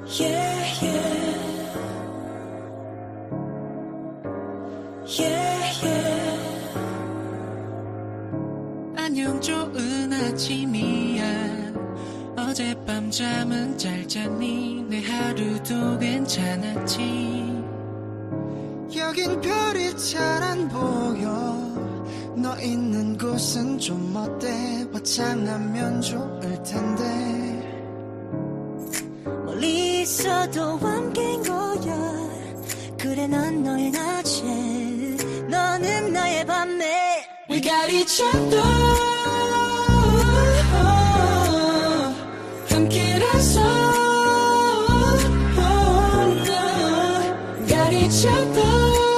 Yeah, yeah. Yeah, yeah. 안녕 좋은 아침이야. 어젯밤 잠은 잘 잤니? 내 하루도 괜찮았지. 여긴 별이 잘 안 보여. 너 있는 곳은 좀 어때? 화창하면 좋을 텐데. 멀리 있어도 함께인 거야. 그래 난 너의 낮에, 너는 나의 밤에. We got each other. 함께라서 got each other.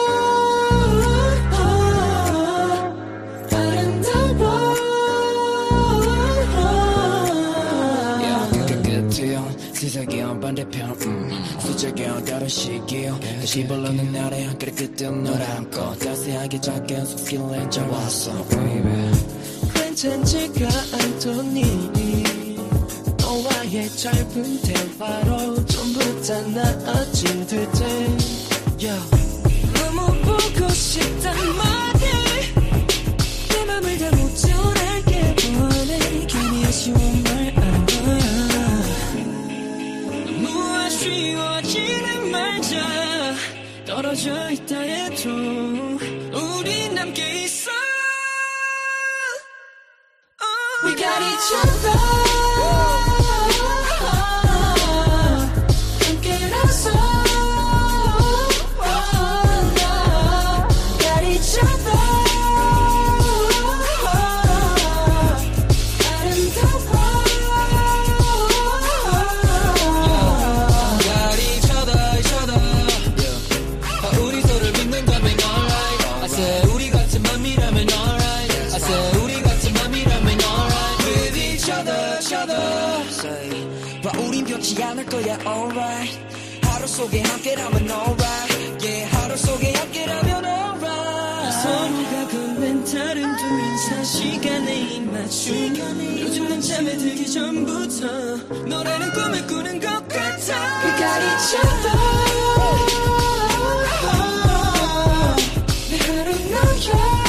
세상의 반대편 숫자가 다른 시기요 다시 불러는 날에 그래 그땐 널 안고 따스하게 작게 속길래 잡았어 baby 괜찮지가 않더니 너와의 짧은 대화로 전부 다 나아질 듯해 너무 보고 싶단 말이 내 맘을 다 못 전할게 원해 괜히 아쉬운 말 안 거야 쉬워지는 말자 떨어져 있다 해도 우리 함께 있어 We got each other 함께라서 Got each other 우린 변치 않을 거야 alright 하루 속에 함께라면 alright yeah 하루 속에 함께라면 alright 서로가 건넨 다른 두 인사 시간에 입맞춤 요즘 난 잠에 들기 전부터 너라는 꿈을 꾸는 것 같아 We got each other 내 하루 너야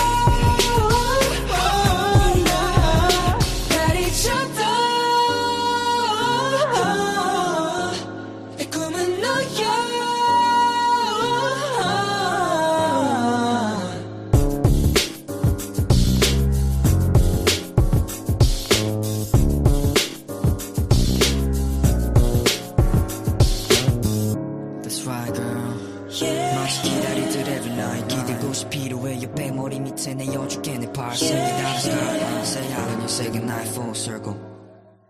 마치 기다리듯 every night 기대고시 필요해 옆에 머리 밑에 내어줄게 내 팔 Say it out of sky Say out and you say goodnight full circle